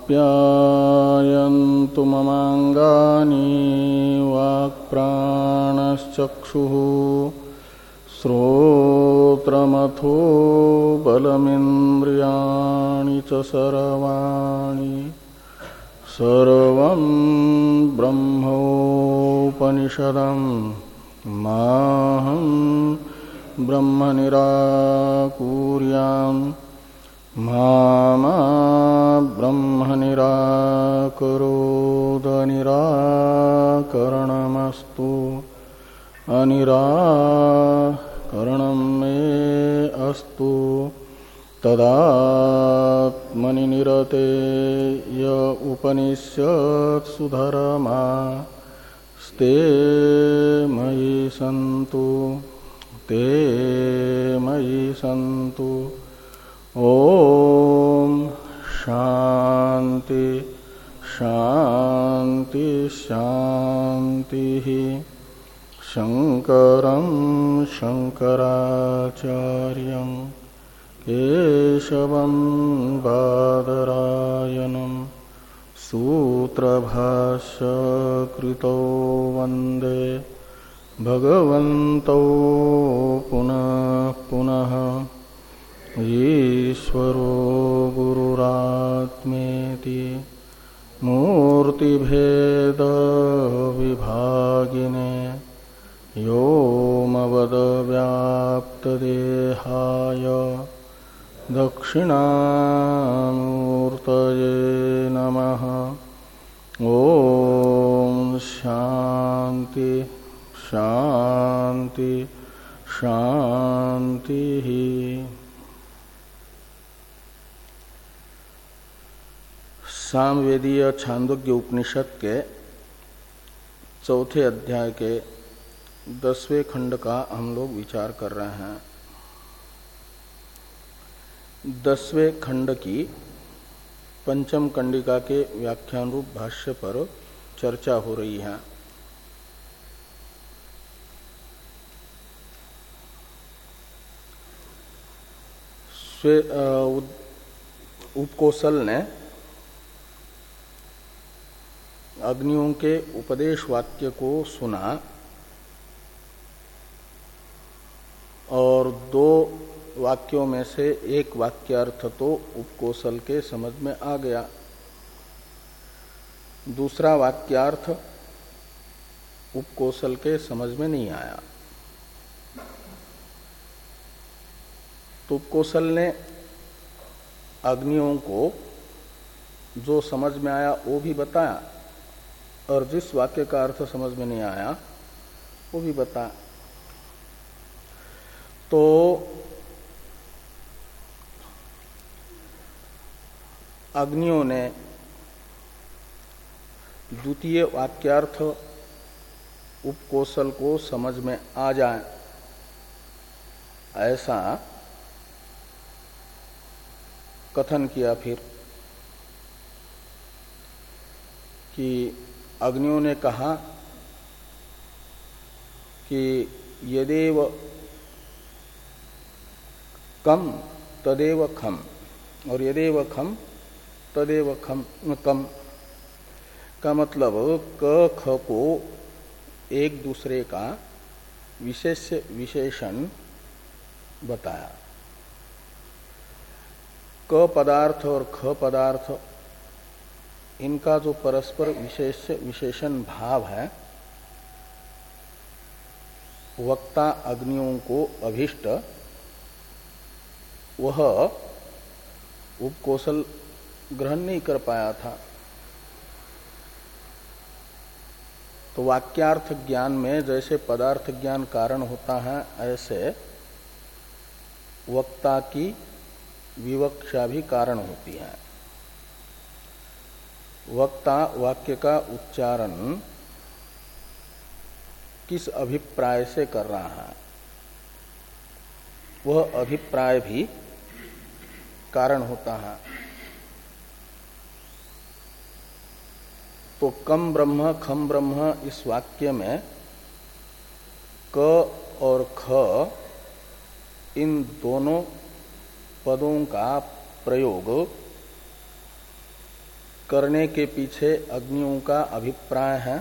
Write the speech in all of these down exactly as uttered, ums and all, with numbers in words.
आप्यायन्तु ममाङ्गानि वाक्प्राणश्चक्षुः श्रोत्रमथो बलमिन्द्रियाणि च सर्वाणि सर्वं ब्रह्मोपनिषदं माहं ब्रह्म निराकुर्याम् मा मा ब्रह्म निराकरोद निराकरणमस्तु अनिराकरणं मे अस्तु तदात्मनि निरते य उपनिषत्सु धर्मा स्ते मयि सन्तु ते मयि सन्तु। ओम शांति शांति शांति। शंकरं शंकराचार्यं केशवं बादरायणं सूत्रभाष्यकृतो वन्दे भगवन्तौ पुनः पुनः। ईश्वरो गुरुरात्मेति मूर्तिभेद विभागिने व्योमवद्व्याप्तदेहाय दक्षिणामूर्तये नमः। ओम शांति शांति शांति। सामवेदीय छांदोग्य उपनिषद के चौथे अध्याय के दसवें खंड का हम लोग विचार कर रहे हैं। दसवें खंड की पंचम कंडिका के व्याख्यान रूप भाष्य पर चर्चा हो रही है। उपकोसल ने अग्नियों के उपदेश वाक्य को सुना और दो वाक्यों में से एक वाक्यार्थ तो उपकोसल के समझ में आ गया, दूसरा वाक्यार्थ उपकोसल के समझ में नहीं आया। तो उपकोसल ने अग्नियों को जो समझ में आया वो भी बताया और जिस वाक्य का अर्थ समझ में नहीं आया वो भी बता। तो अग्नियों ने द्वितीय वाक्यार्थ उपकोसल को समझ में आ जाए ऐसा कथन किया। फिर कि अग्नियों ने कहा कि यदेव कम तदेव खम और यदेव खम तदेव खम कम का मतलब क ख को एक दूसरे का विशेष विशेषण बताया। क पदार्थ और ख पदार्थ इनका जो परस्पर विशेष विशेषण भाव है वक्ता अग्नियों को अभिष्ट वह उपकोसल ग्रहण नहीं कर पाया था। तो वाक्यार्थ ज्ञान में जैसे पदार्थ ज्ञान कारण होता है ऐसे वक्ता की विवक्षा भी कारण होती है। वक्ता वाक्य का उच्चारण किस अभिप्राय से कर रहा है वह अभिप्राय भी कारण होता है। तो कम ब्रह्म खम ब्रह्म इस वाक्य में क और ख इन दोनों पदों का प्रयोग करने के पीछे अग्नियों का अभिप्राय है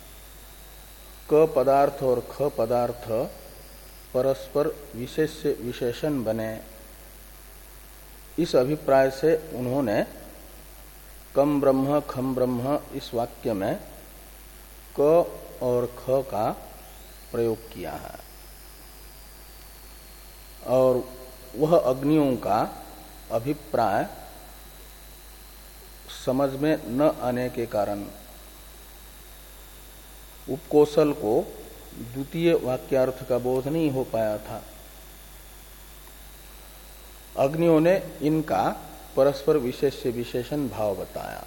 क पदार्थ और ख पदार्थ परस्पर विशेष से विशेषण बने। इस अभिप्राय से उन्होंने कम ब्रह्म खम ब्रह्म इस वाक्य में क और ख का प्रयोग किया है और वह अग्नियों का अभिप्राय समझ में न आने के कारण उपकोशल को द्वितीय वाक्यार्थ का बोध नहीं हो पाया था। अग्नियों ने इनका परस्पर विशेष से विशेषण भाव बताया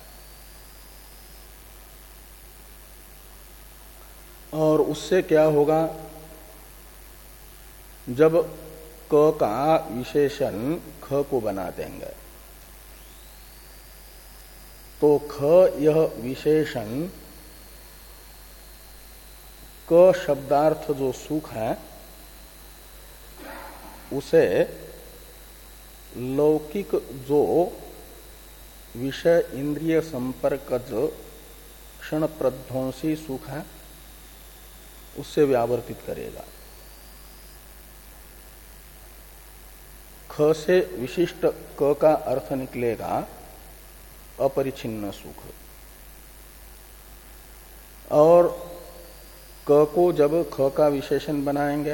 और उससे क्या होगा, जब क का विशेषण ख को बना देंगे तो ख यह विशेषण क शब्दार्थ जो सुख है उसे लौकिक जो विषय इंद्रिय संपर्कज क्षण प्रध्वंसी सुख है उससे व्यावर्तित करेगा। ख से विशिष्ट क का अर्थ निकलेगा अपरिछिन्न सुख और क को जब ख का विशेषण बनाएंगे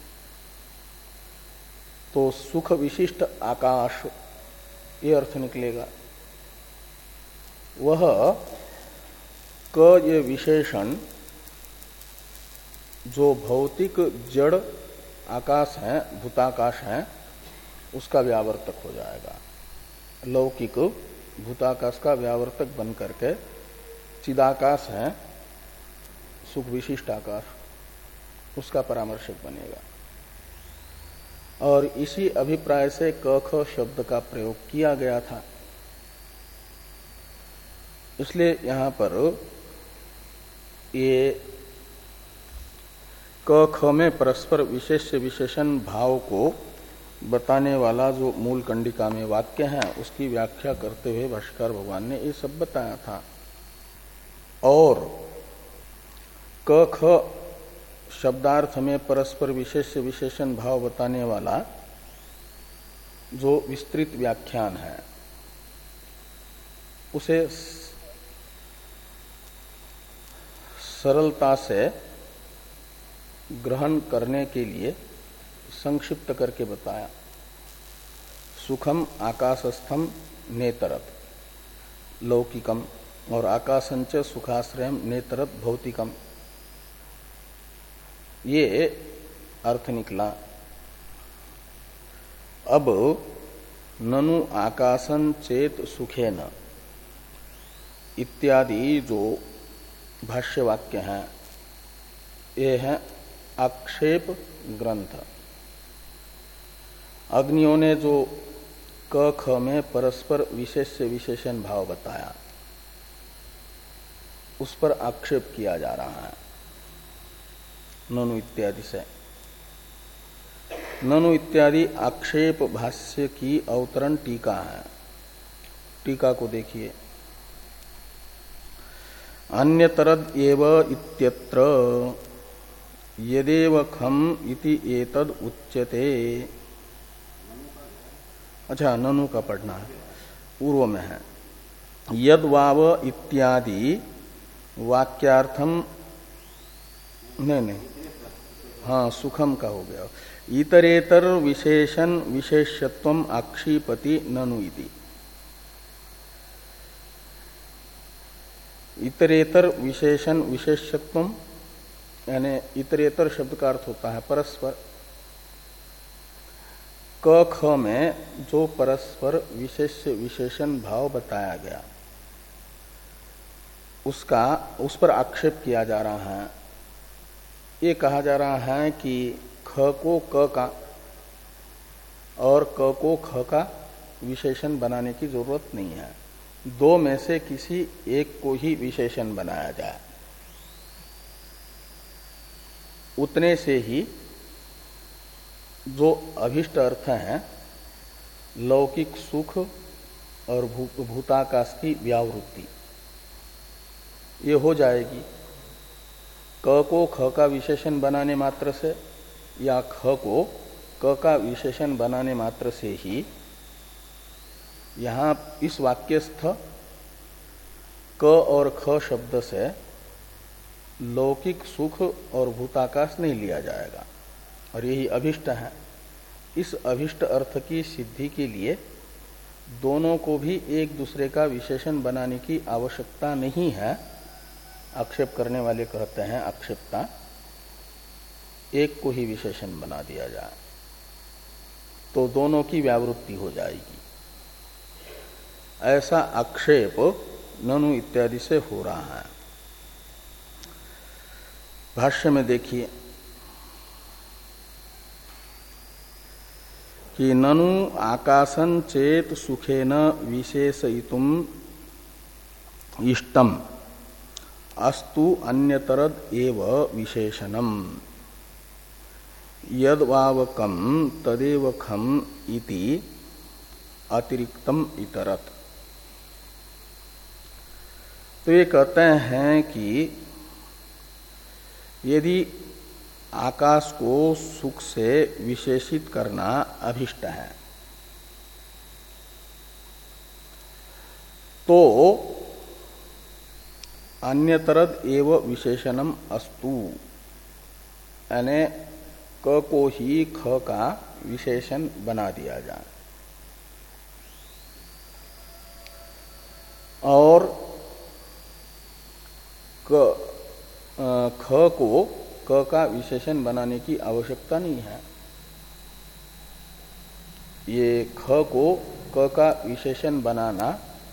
तो सुख विशिष्ट आकाश ये अर्थ निकलेगा। वह क ये विशेषण जो भौतिक जड़ आकाश है भूताकाश है उसका व्यावर्तक हो जाएगा। लौकिक भूताकाश का व्यावर्तक बन करके चिदाकाश है सुख विशिष्ट आकाश उसका परामर्शक बनेगा और इसी अभिप्राय से क ख शब्द का प्रयोग किया गया था। इसलिए यहां पर ये क ख में परस्पर विशेष से विशेषण भाव को बताने वाला जो मूल कंडिका में वाक्य है उसकी व्याख्या करते हुए भाष्यकार भगवान ने ये सब बताया था। और क ख शब्दार्थ में परस्पर विशेष से विशेषण भाव बताने वाला जो विस्तृत व्याख्यान है उसे सरलता से ग्रहण करने के लिए संक्षिप्त करके बताया। सुखम आकाशस्थम नेतरत लौकिकम और आकाशंच सुखाश्रयम नेतरत भौतिकम ये अर्थ निकला। अब ननु आकाशन चेत सुखेन इत्यादि जो भाष्य वाक्य हैं ये है आक्षेप ग्रंथ। अग्नियों ने जो क ख में परस्पर विशेष से विशेषण भाव बताया उस पर आक्षेप किया जा रहा है ननु इत्यादि से। ननु इत्यादि आक्षेप भाष्य की अवतरण टीका है। टीका को देखिए। अन्यतरद एव इत्यत्र यदेव खम इति एतद उच्यते। अच्छा ननु का पढ़ना है पूर्व में है। यद वाव इत्यादि वाक्यार्थम नहीं नहीं हाँ सुखम का हो गया। इतरेतर विशेषण विशेषत्वम आक्षिपति ननु इति। इतरेतर विशेषण विशेषत्वम यानी इतरेतर शब्द का अर्थ होता है परस्पर। क ख में जो परस्पर विशेष विशेषण भाव बताया गया उसका उस पर आक्षेप किया जा रहा है। ये कहा जा रहा है कि ख को क का और क को ख का विशेषण बनाने की जरूरत नहीं है। दो में से किसी एक को ही विशेषण बनाया जाए उतने से ही जो अभिष्ट अर्थ है लौकिक सुख और भूताकाश की व्यावृत्ति ये हो जाएगी। क को ख का विशेषण बनाने मात्र से या ख को क का विशेषण बनाने मात्र से ही यहाँ इस वाक्यस्थ क और ख शब्द से लौकिक सुख और भूताकाश नहीं लिया जाएगा, और यही अभिष्ट है। इस अभिष्ट अर्थ की सिद्धि के लिए दोनों को भी एक दूसरे का विशेषण बनाने की आवश्यकता नहीं है। आक्षेप करने वाले कहते हैं आक्षेपता एक को ही विशेषण बना दिया जाए तो दोनों की व्यावृत्ति हो जाएगी। ऐसा आक्षेप ननु इत्यादि से हो रहा है। भाष्य में देखिए कि ननु आकाशन चेत सुखेन विशेषयितुम इष्टम अस्तु अन्यतरद एव विशेषणम यद्वावकम तदेव खम इति अतिरिक्तम इतरत। तो ये कहते हैं कि यदि आकाश को सुख से विशेषित करना अभिष्ट है तो अन्यतरद एव विशेषणम अस्तु, यानी क को ही ख का विशेषण बना दिया जाए और क ख को क का विशेषण बनाने की आवश्यकता नहीं है। ये ख को क का विशेषण बनाना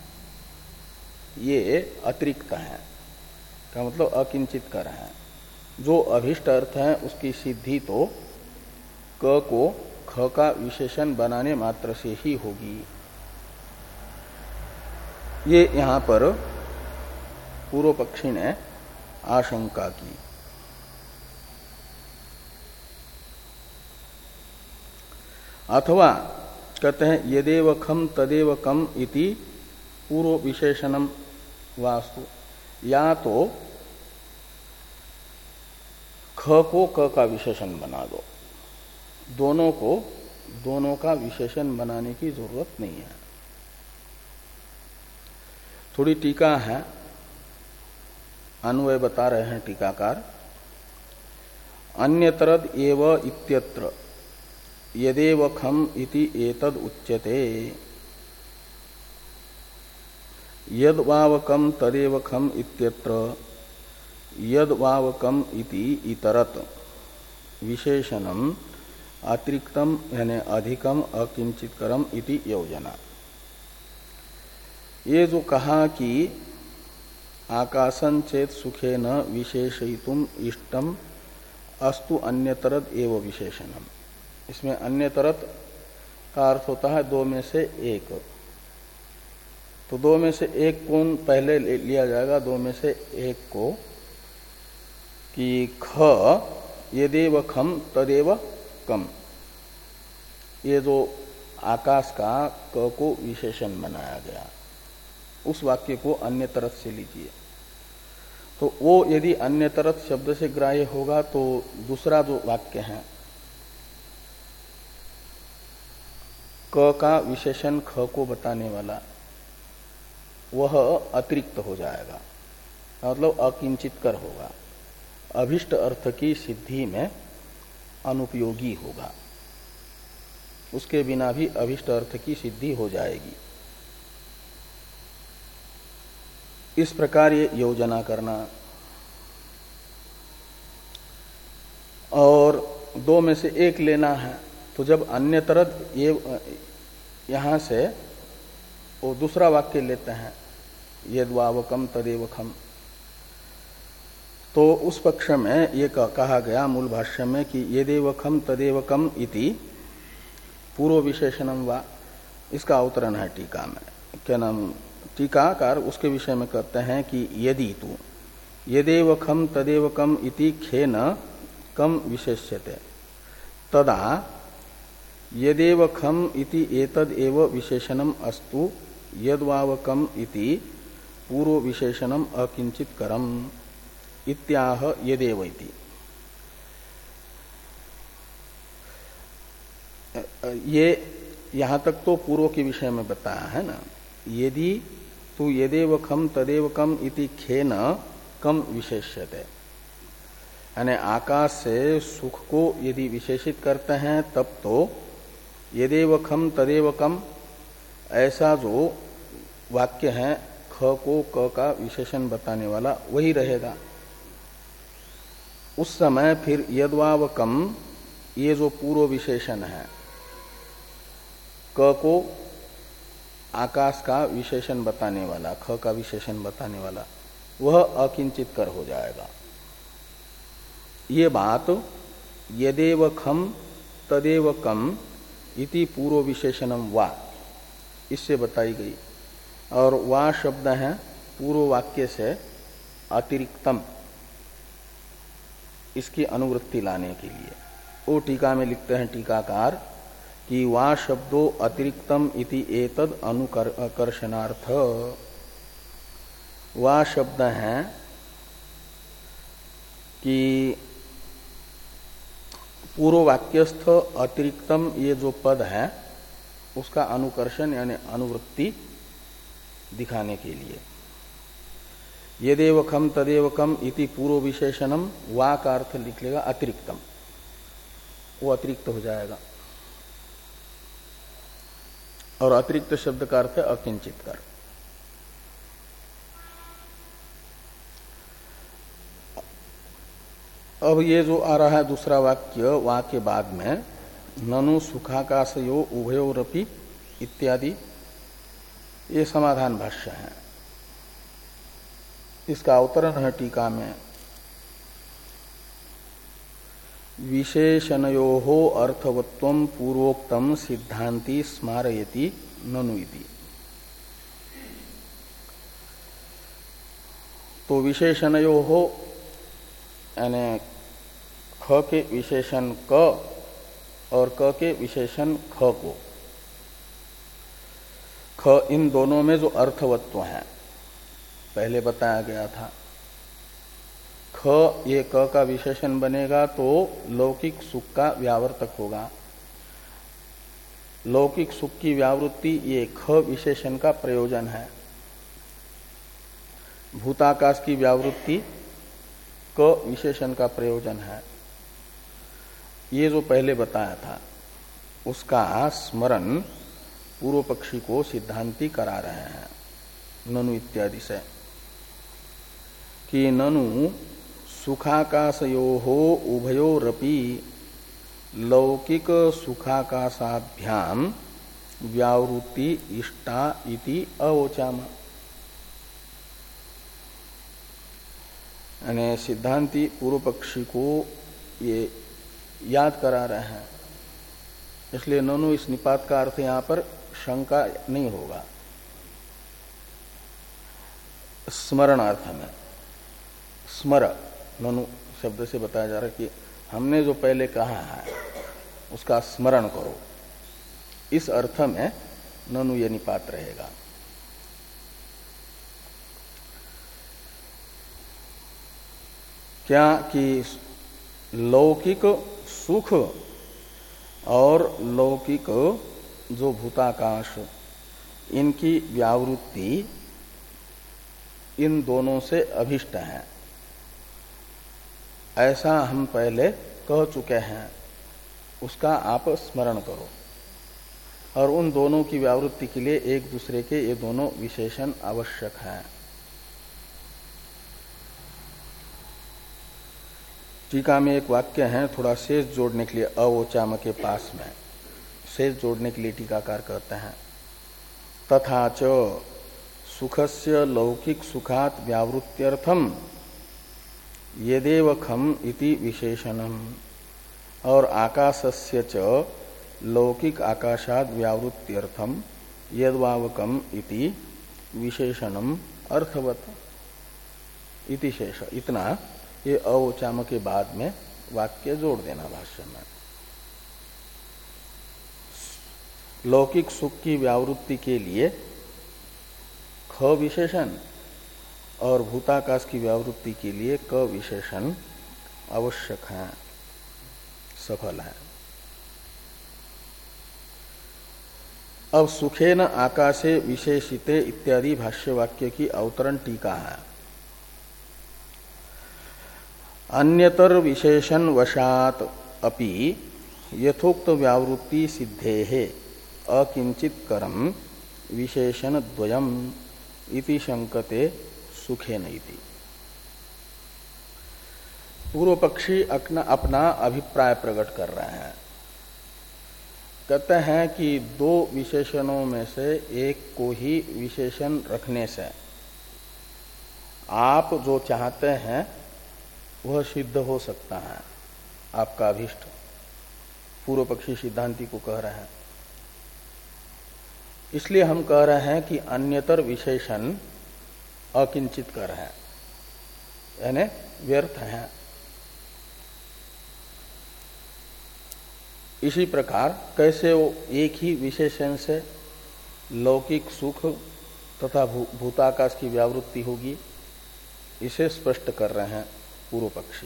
ये अतिरिक्त है, का मतलब अकिंचित कर है। जो अभिष्ट अर्थ है उसकी सिद्धि तो क को ख का विशेषण बनाने मात्र से ही होगी। ये यहां पर पूर्व पक्षी ने आशंका की। अथवा कहते हैं यदेव खम तदेव कम इति पूर्व विशेषणम वास्तु, या तो ख को क का विशेषण बना दो, दोनों को दोनों का विशेषण बनाने की जरूरत नहीं है। थोड़ी टीका है, अन्वय बता रहे हैं टीकाकार। अन्यतरद एव इत्यत्र यदेव खम इति एतद उच्यते यद्वावकम तदेव खम इत्यत्र यद्वावकम इति इतरत विशेषणम अतिरिक्तम यानी अधिकम अकिंचितकरम इति योजना। ये जो कहा कि आकाशन चेत सुखे न विशेषयितुम इष्टम अस्तु अन्यतरद एव विशेषणम, इसमें अन्यतरत का अर्थ होता है दो में से एक। तो दो में से एक कौन पहले लिया जाएगा? दो में से एक को कि ख यदेव खम तदेव कम, ये जो आकाश का क को विशेषण बनाया गया उस वाक्य को अन्य तरफ से लीजिए। तो वो यदि अन्य तरफ शब्द से ग्राह्य होगा तो दूसरा जो वाक्य है क का विशेषण ख को बताने वाला वह अतिरिक्त हो जाएगा, मतलब अकिंचितकर होगा, अभिष्ट अर्थ की सिद्धि में अनुपयोगी होगा, उसके बिना भी अभिष्ट अर्थ की सिद्धि हो जाएगी। इस प्रकार ये योजना करना। और दो में से एक लेना है तो जब अन्य तरह ये यहां से वो दूसरा वाक्य लेते हैं यद्वावकम तदेव खम, तो उस पक्ष में ये कहा गया मूल भाष्य में कि यदेव खम तदेव कम इति पूर्व विशेषणम वा, इसका अवतरण है टीका में। क्या नाम टीकाकार उसके विषय में कहते हैं कि यदि तू यदेव खम तदेव कम इति खेन कम विशेष्यते तदा यदेव खम इति एतद एव विशेषणम अस्तु यद्वावकम इति पूर्व विशेषणम अकिंचित करम इत्याह यदेव इति। ये यहां तक तो पूर्व के विषय में बताया है ना। यदि तू यदेव खम तदेव कम इति खेन कम विशेष्यते, यानी आकाश से सुख को यदि विशेषित करते हैं तब तो यदेव खम तदेव कम ऐसा जो वाक्य है ख को क का विशेषण बताने वाला वही रहेगा। उस समय फिर यद्वाव कम ये जो पूर्व विशेषण है क को आकाश का विशेषण बताने वाला, ख का विशेषण बताने वाला, वह अकिंचित कर हो जाएगा। ये बात यदेव खम तदेव कम इति पूर्व विशेषणम वा इससे बताई गई। और वा शब्द है पूर्व वाक्य से अतिरिक्तम, इसकी अनुवृत्ति लाने के लिए। वो टीका में लिखते हैं टीकाकार कि वा शब्दो अतिरिक्तम इति एतद अनुकर्षणार्थ। वा शब्द है कि पूर्व वाक्यस्थ अतिरिक्तम ये जो पद है उसका अनुकर्षण यानी अनुवृत्ति दिखाने के लिए। यदेव खम तदेव कम इति पूर्व विशेषणम वा का अर्थ लिख लेगा अतिरिक्तम, वो अतिरिक्त हो जाएगा। और अतिरिक्त शब्द का अर्थ है अकिंचित कर। अब ये जो आ रहा है दूसरा वाक्य, वा के बाद में ननु सुखाकाशयो उभयोरपि इत्यादि, ये समाधान भाष्य है। इसका अवतरण है टीका में विशेषणयोः अर्थवत्वं पूर्वोक्तम सिद्धांति स्मारयति ननु इति। तो विशेषणयोः यानी ख के विशेषण क और क के विशेषण ख को, ख इन दोनों में जो अर्थवत्व है पहले बताया गया था। ख ये क का विशेषण बनेगा तो लौकिक सुख का व्यावर्तक होगा। लौकिक सुख की व्यावृत्ति ये ख विशेषण का प्रयोजन है। भूताकाश की व्यावृत्ति क विशेषण का प्रयोजन है। ये जो पहले बताया था उसका स्मरण पूर्व पक्षी को सिद्धांति करा रहे हैं ननु इत्यादि से कि ननु सुखाकाशयोः उभयोरपि लौकिक सुखाकाशाभ्याम व्यावृत्ति इष्टा इति अवोचाम। यानी सिद्धांति पूर्व पक्षी को ये याद करा रहे हैं, इसलिए ननु इस निपात का अर्थ यहां पर शंका नहीं होगा। स्मरण अर्थ में स्मर ननु शब्द से बताया जा रहा है कि हमने जो पहले कहा है उसका स्मरण करो, इस अर्थ में ननु ये निपात रहेगा। क्या कि लौकिक सुख और लौकिक जो भूताकाश इनकी व्यावृत्ति इन दोनों से अभिष्ट है, ऐसा हम पहले कह चुके हैं, उसका आप स्मरण करो। और उन दोनों की व्यावृत्ति के लिए एक दूसरे के ये दोनों विशेषण आवश्यक हैं। टीका में एक वाक्य है, थोड़ा शेष जोड़ने के लिए, अवोचाम के पास में शेष जोड़ने के लिए टीकाकार कहते हैं तथा च सुखस्य लौकिक सुखात व्यावृत्त्यर्थम यदेव खम इति विशेषणम और आकाशस्य च लौकिक आकाशाद व्यावृत्त्यर्थम यद्वावकम इति विशेषणम अर्थवत इति शेष। इतना ये अवोचाम के बाद में वाक्य जोड़ देना भाष्य में। लौकिक सुख की व्यावृत्ति के लिए ख विशेषण और भूताकाश की व्यावृत्ति के लिए क विशेषण आवश्यक है, सफल है। अब सुखेन आकाशे विशेषिते इत्यादि भाष्य वाक्य की अवतरण टीका है। अन्यतर विशेषण वशात अपि यथोक्त व्यावृत्ति सिद्धेः अकिंचित करम विशेषण द्वयम इति शंकते सुखेन इति। पूर्व पक्षी अपना अभिप्राय प्रकट कर रहे हैं। कहते हैं कि दो विशेषणों में से एक को ही विशेषण रखने से आप जो चाहते हैं वह सिद्ध हो सकता है, आपका अभीष्ट। पूर्व पक्षी सिद्धांति को कह रहे हैं। इसलिए हम कह रहे हैं कि अन्यतर विशेषण अकिंचित कर है, यानी व्यर्थ है। इसी प्रकार कैसे वो एक ही विशेषण से लौकिक सुख तथा भूताकाश की व्यावृत्ति होगी, इसे स्पष्ट कर रहे हैं पूर्व पक्षी।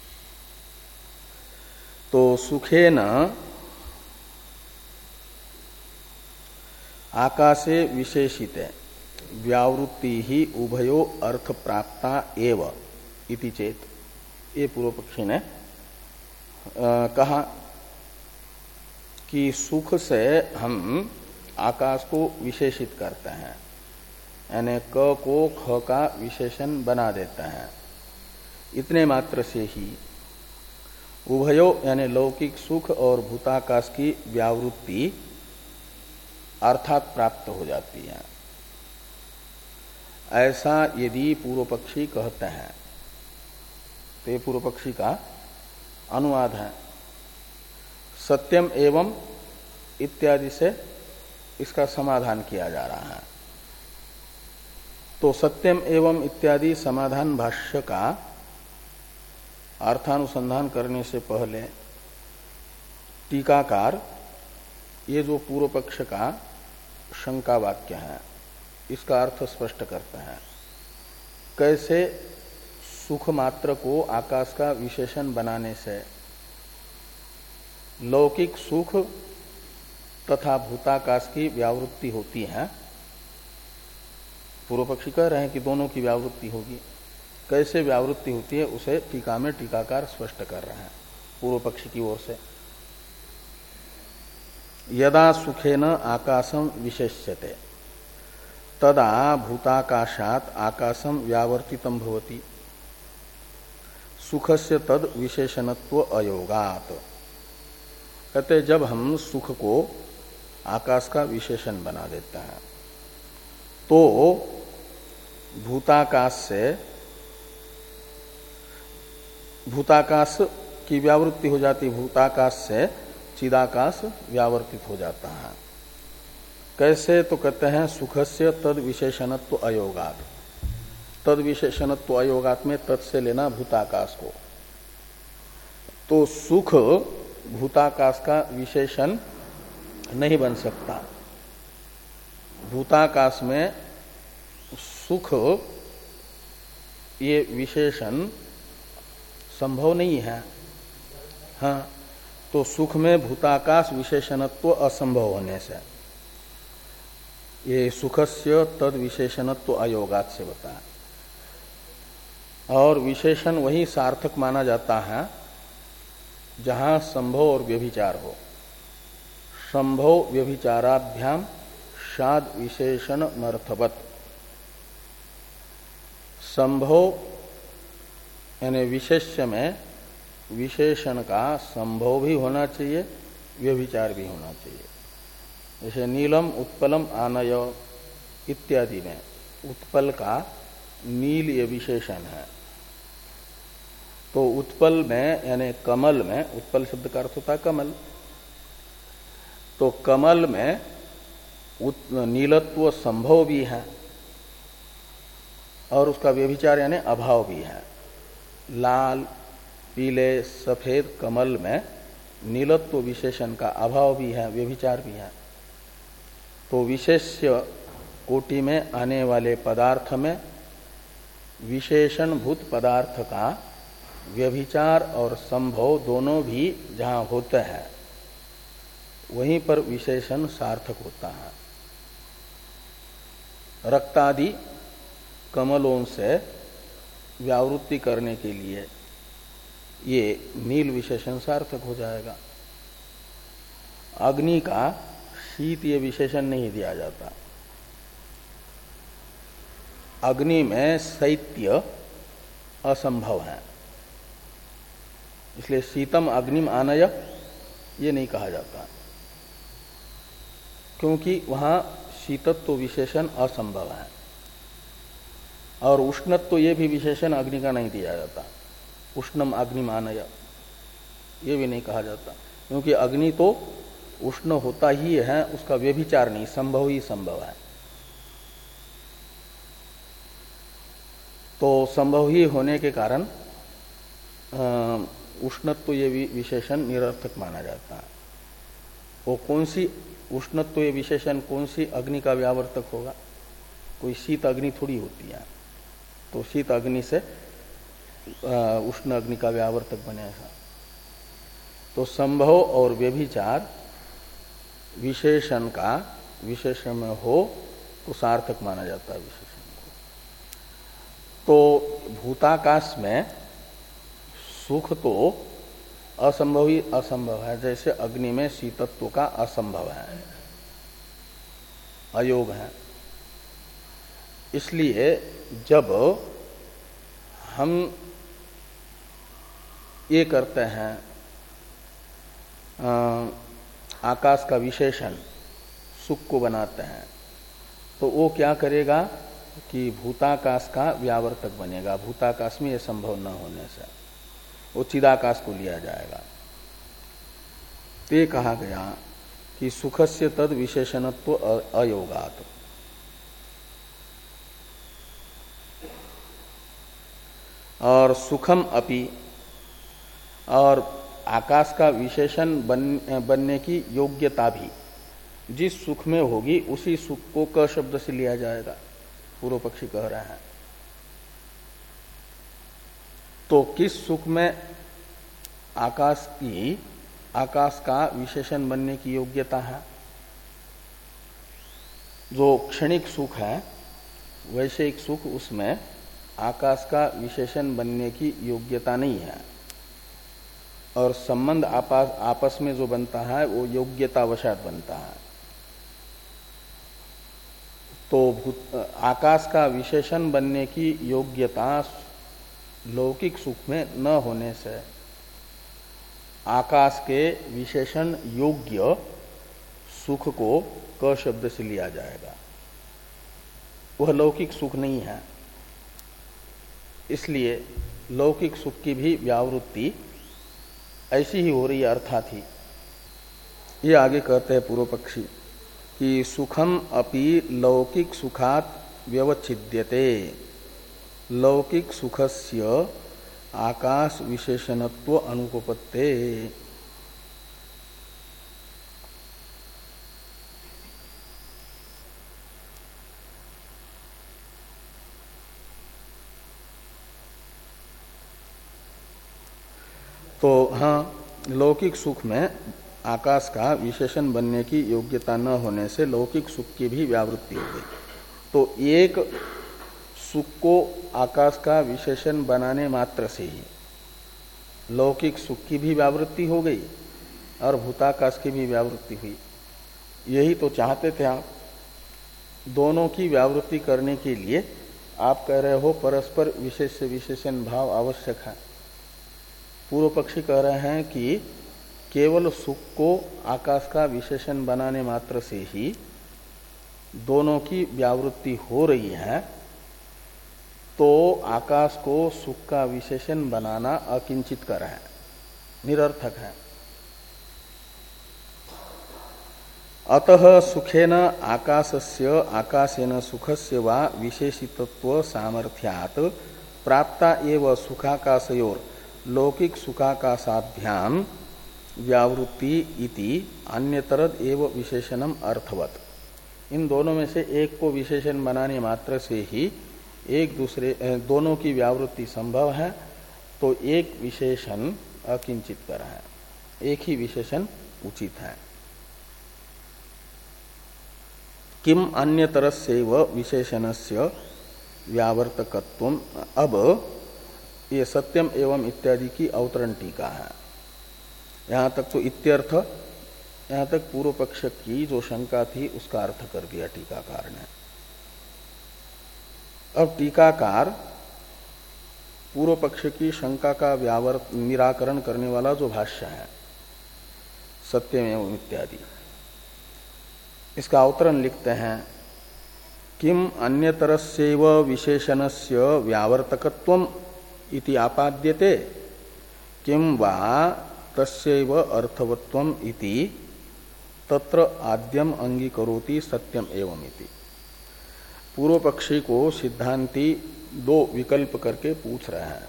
तो सुखेन आकाशे विशेषिते व्यावृत्ति ही उभयो अर्थ प्राप्ता एव इति चेत, ये पूर्व पक्षी ने आ, कहा कि सुख से हम आकाश को विशेषित करते हैं, यानी क को ख का विशेषण बना देते हैं। इतने मात्र से ही उभयो यानी लौकिक सुख और भूताकाश की व्यावृत्ति अर्थात प्राप्त हो जाती है। ऐसा यदि पूर्व पक्षी कहते हैं तो ये पूर्व पक्षी का अनुवाद है। सत्यम एवं इत्यादि से इसका समाधान किया जा रहा है। तो सत्यम एवं इत्यादि समाधान भाष्य का अर्थानुसंधान करने से पहले टीकाकार ये जो पूर्व पक्ष का शंका वाक्य है इसका अर्थ स्पष्ट करते हैं। कैसे सुख मात्र को आकाश का विशेषण बनाने से लौकिक सुख तथा भूताकाश की व्यावृत्ति होती है। पूर्व पक्षी कह रहे हैं कि दोनों की व्यावृत्ति होगी। कैसे व्यावृत्ति होती है उसे टीका में टीकाकार स्पष्ट कर रहे हैं पूर्व पक्षी की ओर से। यदा सुखेन आकाशम विशेष्यते तदा भूताकाशात आकाशम व्यावर्तितम भवति सुखस्य तद विशेषणत्व अयोगात। कहते जब हम सुख को आकाश का विशेषण बना देते हैं तो भूताकाश से भूताकाश की व्यावृत्ति हो जाती, भूताकाश से चिदाकाश व्यावर्तित हो जाता है। कैसे? तो कहते हैं सुखस्य तद विशेषणत्व अयोगात। तद विशेषणत्व अयोगात में तद से लेना भूताकाश को। तो सुख भूताकाश का विशेषण नहीं बन सकता। भूताकाश में सुख ये विशेषण संभव नहीं है। हाँ, तो सुख में भूताकाश विशेषणत्व असंभव होने से ये सुखस्य तद विशेषणत्व अयोगात से बताया। और विशेषण वही सार्थक माना जाता है जहां संभव और व्यभिचार हो। संभव व्यभिचाराभ्याम शाद विशेषण नर्थवत। संभव यानी विशेष्य में विशेषण का संभव भी होना चाहिए, व्यभिचार भी होना चाहिए। जैसे नीलम उत्पलम आनय इत्यादि में उत्पल का नील ये विशेषण है। तो उत्पल में यानी कमल में, उत्पल शब्द का अर्थ होता है कमल, तो कमल में नीलत्व संभव भी है और उसका व्यभिचार यानी अभाव भी है। लाल पीले सफेद कमल में नीलत्व विशेषण का अभाव भी है, व्यभिचार भी है। तो विशेष्य कोटि में आने वाले पदार्थ में विशेषण भूत पदार्थ का व्यभिचार और संभव दोनों भी जहाँ होते हैं वहीं पर विशेषण सार्थक होता है। रक्तादि कमलों से व्यावृत्ति करने के लिए ये नील विशेषण सार्थक हो जाएगा। अग्नि का शीत ये विशेषण नहीं दिया जाता। अग्नि में शैत्य असंभव है, इसलिए शीतम अग्निम आनय ये नहीं कहा जाता, क्योंकि वहां शीतत्व विशेषण असंभव है। और उष्णत्व ये भी विशेषण अग्नि का नहीं दिया जाता, उष्णम अग्निम आनय ये भी नहीं कहा जाता, क्योंकि अग्नि तो उष्ण होता ही है, उसका व्यभिचार नहीं, संभव ही संभव है। तो संभव ही होने के कारण उष्णत्व ये विशेषण निरर्थक माना जाता है। वो कौन सी उष्णत्व ये विशेषण कौन सी अग्नि का व्यावर्तक होगा? कोई शीत अग्नि थोड़ी होती है, तो शीत अग्नि से उष्ण अग्नि का व्यावर्तक बनेगा। तो संभव और व्यभिचार विशेषण का विशेषण में हो तो सार्थक माना जाता है विशेषण को। तो भूताकाश में सुख तो असंभव ही असंभव है, जैसे अग्नि में शीतत्व का असंभव है, अयोग है। इसलिए जब हम ये करते हैं आकाश का विशेषण, सुख को बनाते हैं, तो वो क्या करेगा कि भूताकाश का व्यावर्तक बनेगा। भूताकाश में ये संभव न होने से वो चिदाकाश को लिया जाएगा। ते कहा गया कि सुखस्य तद विशेषणत्व अयोगात। और सुखम अपि, और आकाश का विशेषण बन, बनने की योग्यता भी जिस सुख में होगी उसी सुख को क शब्द से लिया जाएगा, पूर्व पक्षी कह रहा है। तो किस सुख में आकाश की आकाश का विशेषण बनने की योग्यता है? जो क्षणिक सुख है वैश्विक सुख, उसमें आकाश का विशेषण बनने की योग्यता नहीं है। और संबंध आपस आपस में जो बनता है वो योग्यतावशात बनता है। तो आकाश का विशेषण बनने की योग्यता लौकिक सुख में न होने से आकाश के विशेषण योग्य सुख को क शब्द से लिया जाएगा, वह लौकिक सुख नहीं है। इसलिए लौकिक सुख की भी व्यावृत्ति ऐसी ही हो रही है अर्थात ही। ये आगे कहते हैं पूर्व पक्षी कि सुखम अपि लौकिक सुखात व्यवच्छिद्यते, लौकिक सुखस्य आकाश विशेषणत्व अनुपपत्ते। तो हाँ, लौकिक सुख में आकाश का विशेषण बनने की योग्यता न होने से लौकिक सुख की भी व्यावृत्ति हो गई। तो एक सुख को आकाश का विशेषण बनाने मात्र से ही लौकिक सुख की भी व्यावृत्ति हो गई और भूताकाश की भी व्यावृत्ति हुई। यही तो चाहते थे आप। दोनों की व्यावृत्ति करने के लिए आप कह रहे हो परस्पर विशेष से विशेषण भाव आवश्यक है। पूर्व पक्षी कह रहे हैं कि केवल सुख को आकाश का विशेषण बनाने मात्र से ही दोनों की व्यावृत्ति हो रही है, तो आकाश को सुख का विशेषण बनाना अकिंचित कर है, निरर्थक है। अतः सुखेन आकाशस्य आकाशेन सुखस्य वा विशेषितत्व सामर्थ्यात् प्राप्ता एव सुखाकाशयोर लौकिक सुखाकाशाभ्याम व्यावृत्ति इति अन्यतरद एव विशेषणम अर्थवत। इन दोनों में से एक को विशेषण बनाने मात्र से ही एक दूसरे दोनों की व्यावृत्ति संभव है तो एक विशेषण अकिंचित कर है, एक ही विशेषण उचित है। किम अन्यतरस्यैव विशेषणस्य व्यावर्तकत्वम। अब ये सत्यम एवं इत्यादि की अवतरण टीका है। यहाँ तक तो इत्यर्थ, यहाँ तक पूर्व पक्ष की जो शंका थी उसका अर्थ कर दिया टीकाकार ने। अब टीकाकार पूर्व पक्ष की शंका का व्यावर्त निराकरण करने वाला जो भाष्य है सत्यम एवं इत्यादि, इसका अवतरण लिखते हैं किम अन्यतरस्यैव विशेषणस्य व्यावर्तकत्वम इति आपाद्यते किम वा तस्यैव अर्थवत्वम इति तत्र आद्यम अंगीकरोति सत्यम एवं इति। पूर्व पक्षी को सिद्धांती दो विकल्प करके पूछ रहे हैं।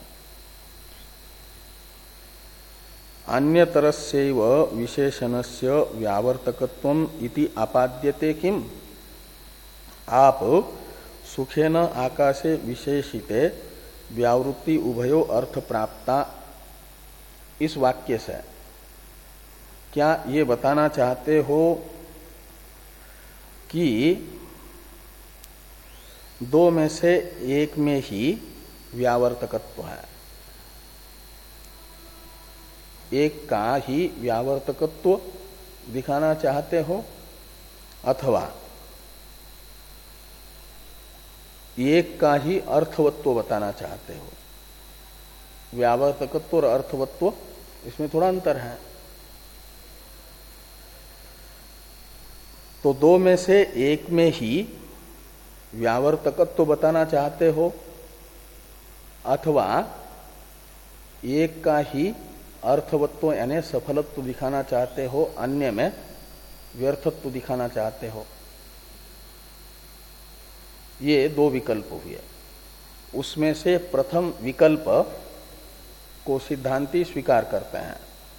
अन्यतरस्यैव विशेषणस्य व्यावर्तकत्वम इति आपाद्यते किम। आप सुखेन आकाशे विशेषिते व्यावृत्ति उभयो अर्थ प्राप्ता इस वाक्य से क्या ये बताना चाहते हो कि दो में से एक में ही व्यावर्तकत्व है, एक का ही व्यावर्तकत्व दिखाना चाहते हो, अथवा एक का ही अर्थवत्व बताना चाहते हो। व्यावर्तकत्व और अर्थवत्व इसमें थोड़ा अंतर है। तो दो में से एक में ही व्यावर्तकत्व बताना चाहते हो, अथवा एक का ही अर्थवत्व यानी सफलत्व दिखाना चाहते हो, अन्य में व्यर्थत्व दिखाना चाहते हो। ये दो विकल्प हुए। उसमें से प्रथम विकल्प को सिद्धांती स्वीकार करते हैं,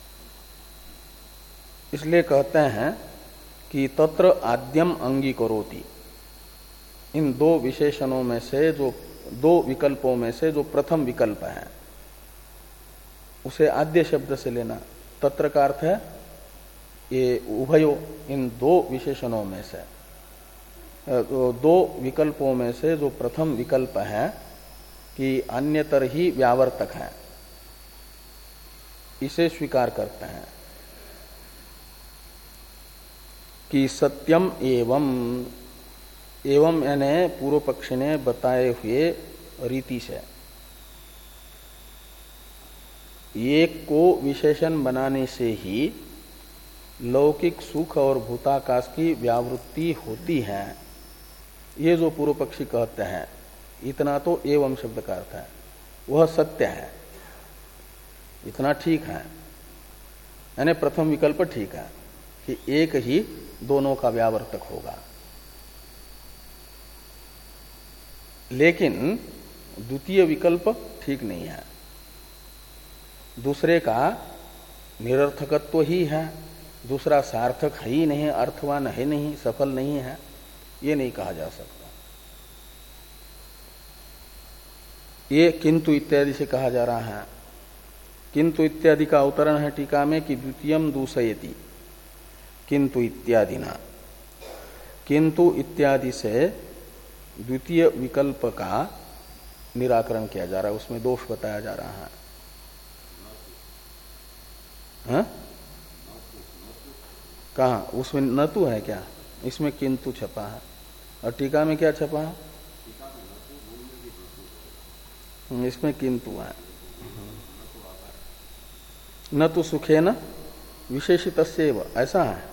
इसलिए कहते हैं कि तत्र आद्यम अंगीकरोति। इन दो विशेषणों में से जो दो विकल्पों में से जो प्रथम विकल्प है उसे आद्य शब्द से लेना। तत्र का अर्थ है ये उभयो, इन दो विशेषणों में से दो विकल्पों में से जो प्रथम विकल्प है कि अन्यतर ही व्यावर्तक है, इसे स्वीकार करते हैं कि सत्यम एवं एवं यानी पूर्व पक्ष ने बताए हुए रीति से एक को विशेषण बनाने से ही लौकिक सुख और भूताकाश की व्यावृत्ति होती है, ये जो पूर्व पक्षी कहते हैं, इतना तो एवं शब्द का अर्थ है, वह सत्य है, इतना ठीक है। यानी प्रथम विकल्प ठीक है कि एक ही दोनों का व्यावर्तक होगा। लेकिन द्वितीय विकल्प ठीक नहीं है, दूसरे का निरर्थकत्व ही है, दूसरा सार्थक है ही नहीं, अर्थवान है नहीं, सफल नहीं है, ये नहीं कहा जा सकता। ये किंतु इत्यादि से कहा जा रहा है। किंतु इत्यादि का अवतरण है टीका में कि द्वितीयम दूषयति किंतु इत्यादि ना। किंतु इत्यादि से द्वितीय विकल्प का निराकरण किया जा रहा है, उसमें दोष बताया जा रहा है। हाँ? कहाँ? उसमें न तू है क्या? इसमें किंतु छपा है और टीका में क्या छपा है? इसमें किंतु है। न तो सुखे न विशेषितस्यैव, ऐसा है?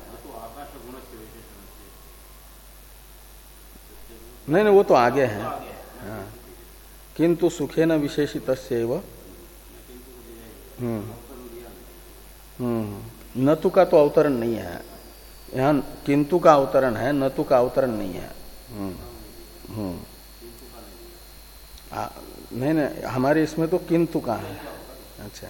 नहीं नहीं, वो तो आगे है। हाँ, किंतु सुखे न विशेषितस्यैव। हम्म हम्म नतु का तो अवतरण नहीं है यहाँ, किंतु का अवतरण है, नतु का अवतरण नहीं है। हम्म हम्म नहीं नहीं, हमारे इसमें तो किंतु का है। अच्छा,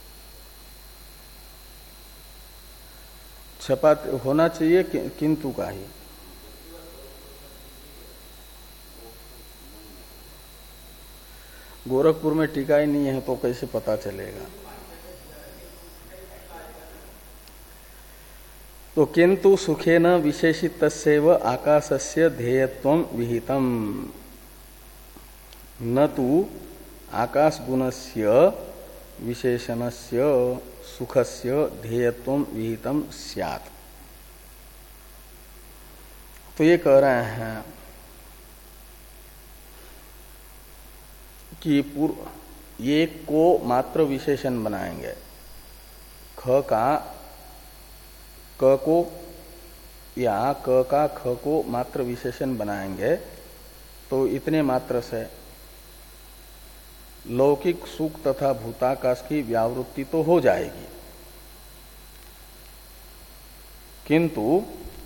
छपा होना चाहिए किंतु का ही। गोरखपुर में टीका ही नहीं है तो कैसे पता चलेगा। तो किंतु सुखेन विशेषितस्यैव आकाशस्य ध्येयत्वं विहितम् न तु आकाश गुणस्य विशेषणस्य सुखस्य ध्येयत्वं विहितम् स्यात्। तो ये कह रहे हैं कि पूर्व एक को मात्र विशेषण बनाएंगे, ख का क को या क का ख को मात्र विशेषण बनाएंगे तो इतने मात्र से लौकिक सुख तथा भूताकाश की व्यावृत्ति तो हो जाएगी, किंतु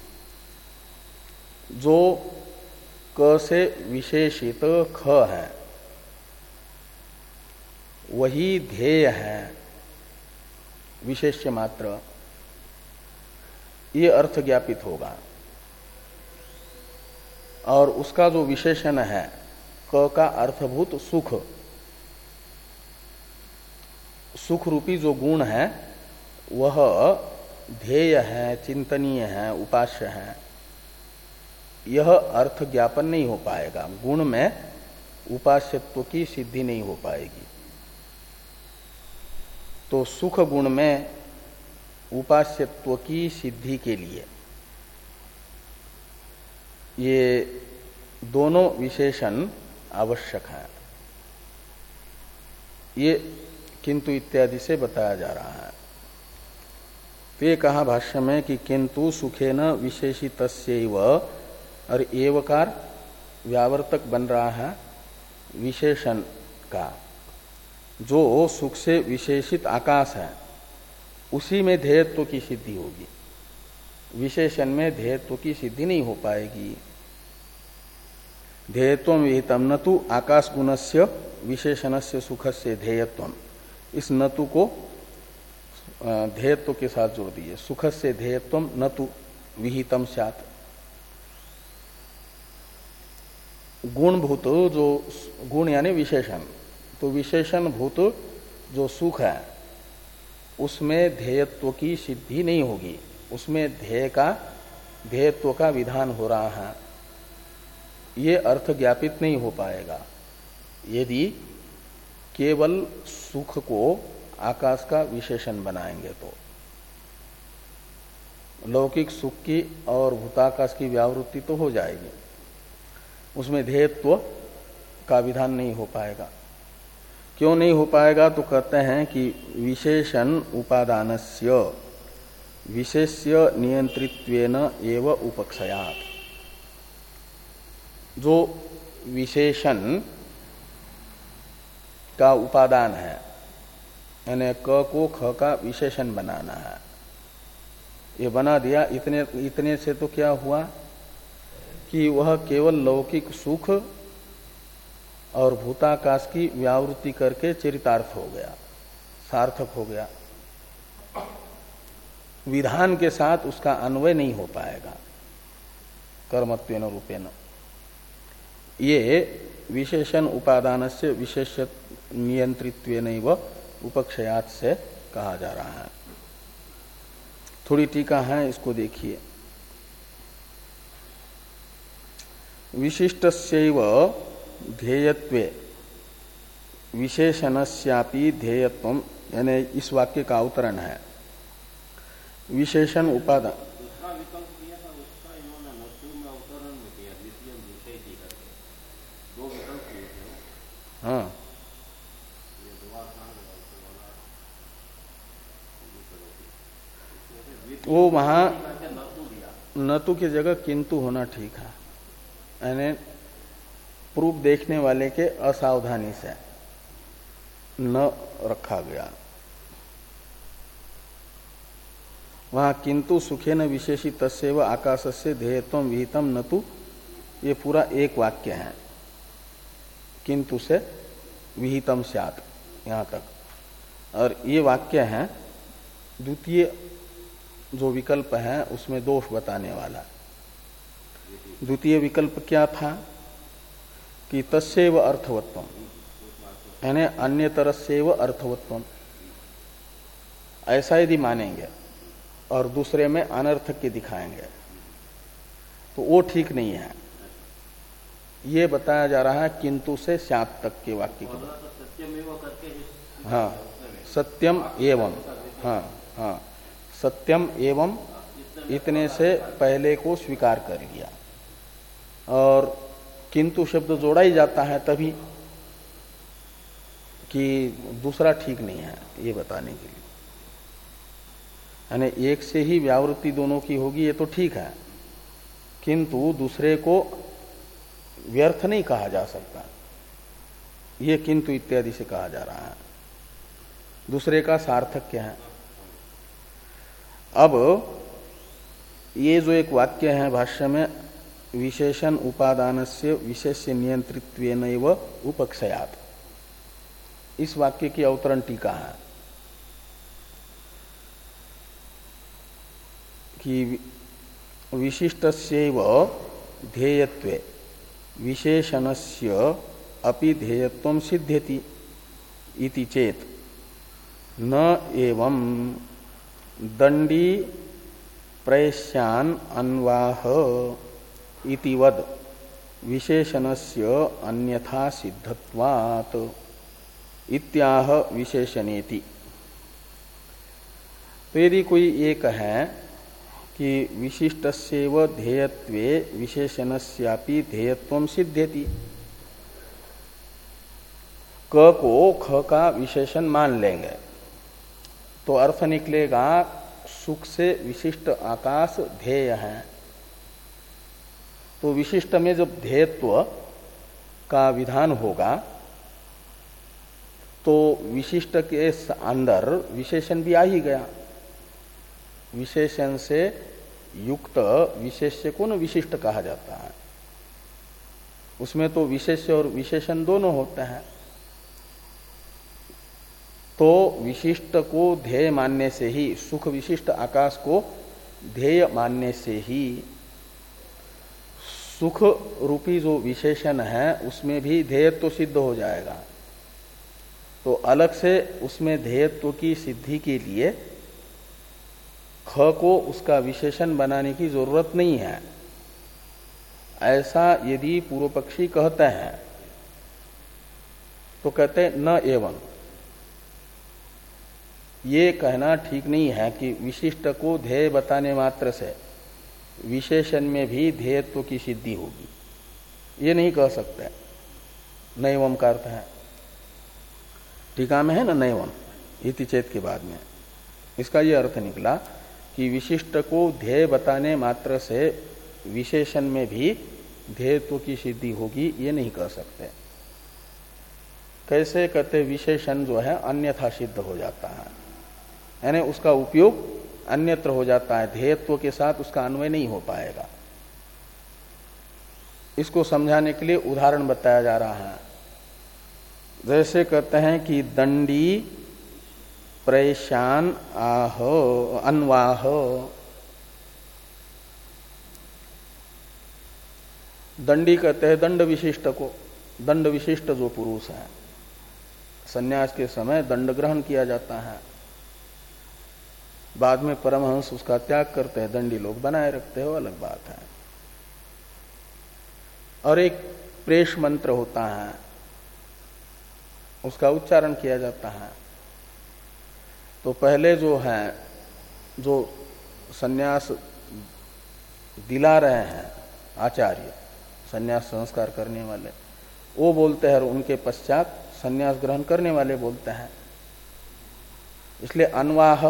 जो क से विशेषित ख है वही ध्येय है विशेष्य मात्र, ये अर्थ ज्ञापित होगा। और उसका जो विशेषण है क का अर्थभूत सुख, सुख रूपी जो गुण है वह ध्येय है, चिंतनीय है, उपास्य है। यह अर्थ ज्ञापन नहीं हो पाएगा, गुण में उपास्यत्व की सिद्धि नहीं हो पाएगी। तो सुख गुण में उपास्यत्व की सिद्धि के लिए ये दोनों विशेषण आवश्यक हैं। ये किंतु इत्यादि से बताया जा रहा है। तो ये कहा भाष्य में कि किंतु सुखेन विशेषितस्यैव, और एवकार व्यावर्तक बन रहा है विशेषण का, जो सुख से विशेषित आकाश है उसी में ध्येयत्व की सिद्धि होगी, विशेषण में ध्येयत्व की सिद्धि नहीं हो पाएगी। ध्येयत्वं विहितम् न तु आकाश गुणस्य विशेषणस्य सुखस्य ध्येयत्वम्, इस नतु को ध्येयत्व के साथ जोड़ दिए, सुखस्य ध्येयत्वम् न तु विहितम् स्यात्। गुणभूत जो गुण यानी विशेषण, तो विशेषण भूत जो सुख है उसमें ध्येयत्व की सिद्धि नहीं होगी, उसमें ध्येय का ध्येयत्व का विधान हो रहा है, ये अर्थ ज्ञापित नहीं हो पाएगा यदि केवल सुख को आकाश का विशेषण बनाएंगे। तो लौकिक सुख की और भूताकाश की व्यावृत्ति तो हो जाएगी, उसमें ध्येयत्व का विधान नहीं हो पाएगा। क्यों नहीं हो पाएगा? तो कहते हैं कि विशेषण उपादानस्य विशेष्य नियंत्रित्वेन एव उपक्षयात्। जो विशेषण का उपादान है, यानी क को ख का विशेषण बनाना है, ये बना दिया। इतने इतने से तो क्या हुआ कि वह केवल लौकिक सुख और भूताकाश की व्यावृत्ति करके चरितार्थ हो गया, सार्थक हो गया। विधान के साथ उसका अन्वय नहीं हो पाएगा कर्मत्वेन रूपेण। ये विशेषण उपादानस्य विशेष नियंत्रित्वेनैव उपक्षयात् से कहा जा रहा है। थोड़ी टीका है, इसको देखिए। विशिष्टस्यैव ध्येयत्वे विशेषणस्यापि ध्येयत्वम्, यानी इस वाक्य का अवतरण है। विशेषण उपादान, हाँ, वो वहां नतु की जगह किंतु होना ठीक है, यानी प्रूफ देखने वाले के असावधानी से न रखा गया। वहां किंतु सुखेन विशेषितस्यैव आकाशस्य ध्येयत्वं विहितम् न तु, ये पूरा एक वाक्य है, किंतु से विहितम् स्यात् यहाँ तक। और ये वाक्य है द्वितीय जो विकल्प है उसमें दोष बताने वाला। द्वितीय विकल्प क्या था कि तस्यैव अर्थवत्वम्, यानी अन्य तरस्यैव अर्थवत्वम, ऐसा यदि मानेंगे और दूसरे में अनर्थक के दिखाएंगे तो वो ठीक नहीं है। ये बताया जा रहा है किंतु से स्यात् तक के वाक्य को। हाँ, सत्यम एवं, हाँ हाँ, सत्यम एवं इतने से पहले को स्वीकार कर लिया और किंतु शब्द जोड़ा ही जाता है तभी कि दूसरा ठीक नहीं है, ये बताने के लिए। यानी एक से ही व्यावृत्ति दोनों की होगी ये तो ठीक है, किंतु दूसरे को व्यर्थ नहीं कहा जा सकता, ये किंतु इत्यादि से कहा जा रहा है, दूसरे का सार्थक क्या है। अब ये जो एक वाक्य है भाष्य में, विशेषण उपादानस्य विशेष्य नियंत्रित्वेनैव उपक्षयात्, इस वाक्य की अवतरण टीका है कि विशिष्टस्यैव ध्येयत्वे विशेषणस्य अपि ध्येयत्वं सिद्ध्यति इति चेत् न एवं दंडी प्रैश्यान अन्वाह इति वद विशेषणस्य अन्यथा सिद्धत्वात् इत्याह विशेषणेति। तो यदि कोई ये कहे कि विशिष्टस्यैव ध्येयत्वे विशेषणस्यापि ध्येयत्वं सिद्ध्यति, क को ख का विशेषण मान लेंगे तो अर्थ निकलेगा सुख से विशिष्ट आकाश ध्येय है। तो विशिष्ट में जब ध्येयत्व का विधान होगा तो विशिष्ट के अंदर विशेषण भी आ ही गया। विशेषण से युक्त विशेष्य को न विशिष्ट कहा जाता है, उसमें तो विशेष्य और विशेषण दोनों होते हैं। तो विशिष्ट को ध्येय मानने से ही, सुख विशिष्ट आकाश को ध्येय मानने से ही सुख रूपी जो विशेषण है उसमें भी ध्येयत्व तो सिद्ध हो जाएगा। तो अलग से उसमें ध्येयत्व की सिद्धि के लिए ख को उसका विशेषण बनाने की जरूरत नहीं है, ऐसा यदि पूर्व पक्षी कहते हैं तो कहते न एवं, ये कहना ठीक नहीं है कि विशिष्ट को ध्येय बताने मात्र से विशेषण में भी ध्येयत्व की सिद्धि होगी, ये नहीं कह सकते। नैवम का अर्थ है, टीका में है ना नैवम इति चेत के बाद में, इसका ये अर्थ निकला कि विशिष्ट को ध्येय बताने मात्र से विशेषण में भी ध्येयत्व की सिद्धि होगी, ये नहीं कह सकते। कैसे कहते, विशेषण जो है अन्यथा सिद्ध हो जाता है, यानी उसका उपयोग अन्यत्र हो जाता है, ध्येयत्व के साथ उसका अन्वय नहीं हो पाएगा। इसको समझाने के लिए उदाहरण बताया जा रहा है। जैसे कहते हैं कि दंडी प्रैशान आह अन्वाह, दंडी कहते हैं दंड विशिष्ट को, दंड विशिष्ट जो पुरुष है, संन्यास के समय दंड ग्रहण किया जाता है, बाद में परमहंस उसका त्याग करते हैं, दंडी लोग बनाए रखते हो, अलग बात है। और एक प्रेष मंत्र होता है, उसका उच्चारण किया जाता है। तो पहले जो है, जो सन्यास दिला रहे हैं आचार्य, सन्यास संस्कार करने वाले, वो बोलते हैं और उनके पश्चात सन्यास ग्रहण करने वाले बोलते हैं। इसलिए अन्वाह,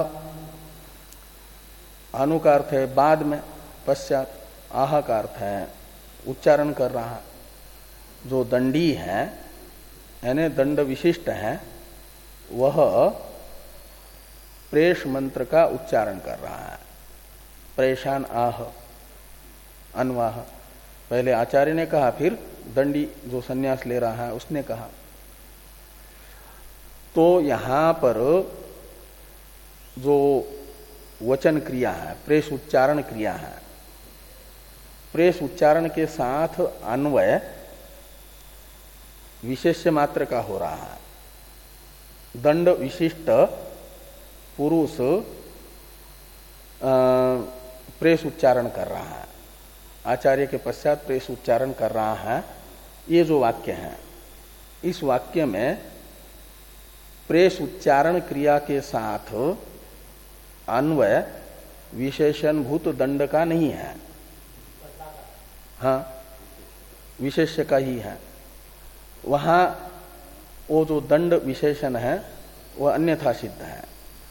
अनु का अर्थ है बाद में, पश्चात, आह का अर्थ है उच्चारण कर रहा। जो दंडी है यानी दंड विशिष्ट है, वह प्रेष मंत्र का उच्चारण कर रहा है। प्रेषान आह अन्वाह, पहले आचार्य ने कहा, फिर दंडी जो सन्यास ले रहा है उसने कहा। तो यहां पर जो वचन क्रिया है, प्रेष उच्चारण क्रिया है, प्रेष उच्चारण के साथ अन्वय विशेष्य मात्र का हो रहा है। दंड विशिष्ट पुरुष प्रेस उच्चारण कर रहा है, आचार्य के पश्चात प्रेस उच्चारण कर रहा है, ये जो वाक्य है, इस वाक्य में प्रेस उच्चारण क्रिया के साथ अन्वय विशेषणभूत दंड का नहीं है, हाँ विशेष्य का ही है। वहां वो जो दंड विशेषण है वह अन्यथा सिद्ध है।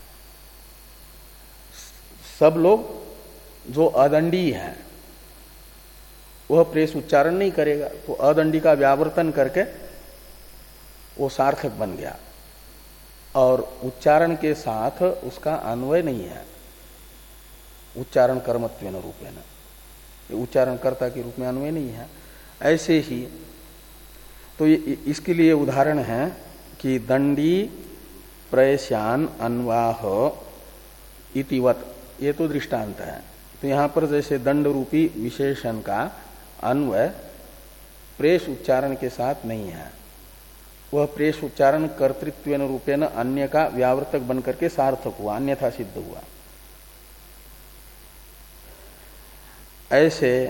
सब लोग जो अदंडी है वह प्रेस उच्चारण नहीं करेगा, तो अदंडी का व्यावर्तन करके वो सार्थक बन गया, और उच्चारण के साथ उसका अन्वय नहीं है, उच्चारण कर्मत्वेन रूपेण, उच्चारण कर्ता के रूप में अन्वय नहीं है। ऐसे ही तो ये इसके लिए उदाहरण है कि दंडी प्रयस्यान अन्वाह इतिवत, ये तो दृष्टांत है। तो यहां पर जैसे दंड रूपी विशेषण का अन्वय प्रेस उच्चारण के साथ नहीं है, वह प्रेस उच्चारण कर्तृत्वेन रूपेण अन्य का व्यावर्तक बनकर के सार्थक हुआ, अन्यथा सिद्ध हुआ। ऐसे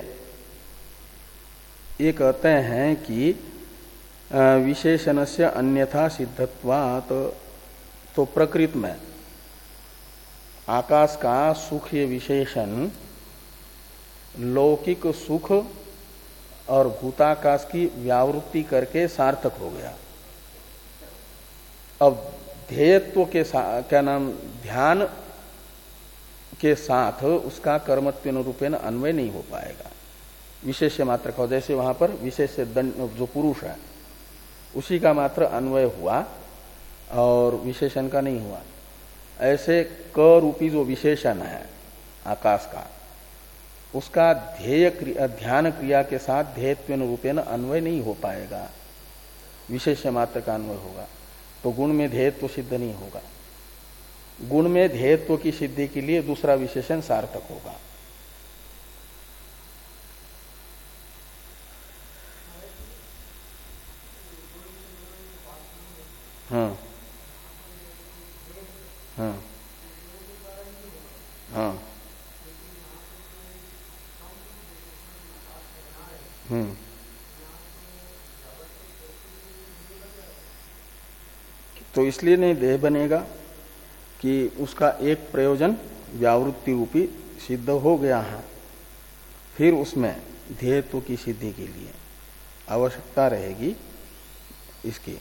ये कहते हैं कि विशेषण से अन्यथा सिद्धत्वात्, तो प्रकृत में आकाश का सुख ये विशेषण लौकिक सुख और भूताकाश की व्यावृत्ति करके सार्थक हो गया। अब ध्येयत्व के साथ, क्या नाम, ध्यान के साथ उसका कर्मत्वेन रूपेण अन्वय नहीं हो पाएगा, विशेष्य मात्र का। जैसे वहां पर विशेष्य दंड जो पुरुष है उसी का मात्र अन्वय हुआ और विशेषण का नहीं हुआ। ऐसे क रूपी जो विशेषण है आकाश का, उसका ध्येय क्रिया, ध्यान क्रिया के साथ ध्येयत्वेन रूपेण अन्वय नहीं हो पाएगा, विशेष्य मात्र का अन्वय होगा, तो गुण में ध्येयत्व सिद्ध नहीं होगा। गुण में ध्येयत्व की सिद्धि के लिए दूसरा विशेषण सार्थक होगा। हाँ हाँ हाँ हम्म तो इसलिए नहीं देह बनेगा कि उसका एक प्रयोजन व्यावृत्ति रूपी सिद्ध हो गया है, फिर उसमें ध्येयत्व की सिद्धि के लिए आवश्यकता रहेगी इसकी।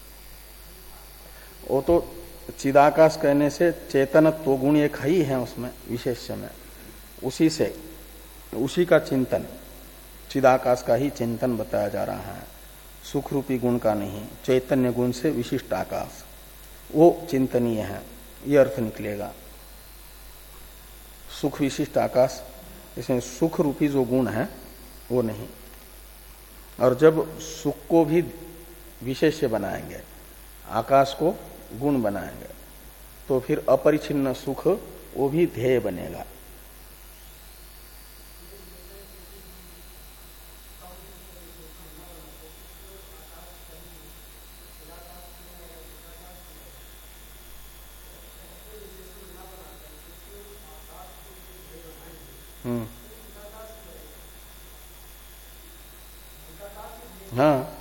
वो तो चिदाकाश कहने से चेतनत्व गुण एक ही है उसमें, विशेष्य में, उसी से उसी का चिंतन, चिदाकाश का ही चिंतन बताया जा रहा है, सुख रूपी गुण का नहीं, चैतन्य गुण से विशिष्ट आकाश वो चिंतनीय है, ये अर्थ निकलेगा। सुख विशिष्ट आकाश, इसमें सुख रूपी जो गुण है वो नहीं। और जब सुख को भी विशेष्य बनाएंगे, आकाश को गुण बनाएंगे, तो फिर अपरिछिन्न सुख वो भी ध्येय बनेगा। हम्म हाँ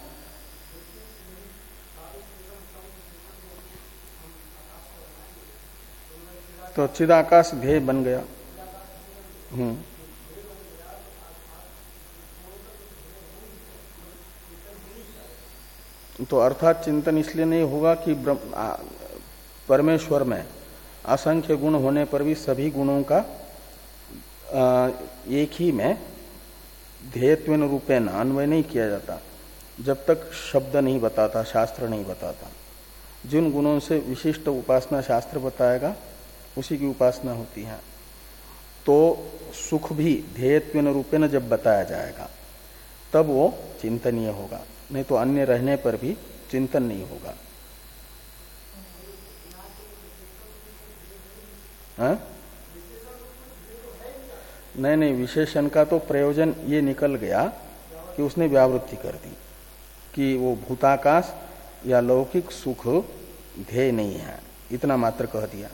तो चिदाकाश ध्येय बन गया। हम्म तो अर्थात चिंतन इसलिए नहीं होगा कि परमेश्वर में असंख्य गुण होने पर भी सभी गुणों का एक ही में ध्येयत्वेन रूपेण अन्वय नहीं किया जाता, जब तक शब्द नहीं बताता, शास्त्र नहीं बताता। जिन गुणों से विशिष्ट उपासना शास्त्र बताएगा उसी की उपासना होती है। तो सुख भी ध्येयत्वेन रूपेण जब बताया जाएगा तब वो चिंतनीय होगा, नहीं तो अन्य रहने पर भी चिंतन नहीं होगा। हाँ? नहीं नहीं, विशेषण का तो प्रयोजन ये निकल गया कि उसने व्यावृत्ति कर दी कि वो भूताकाश या लौकिक सुख ध्येय नहीं है, इतना मात्र कह दिया।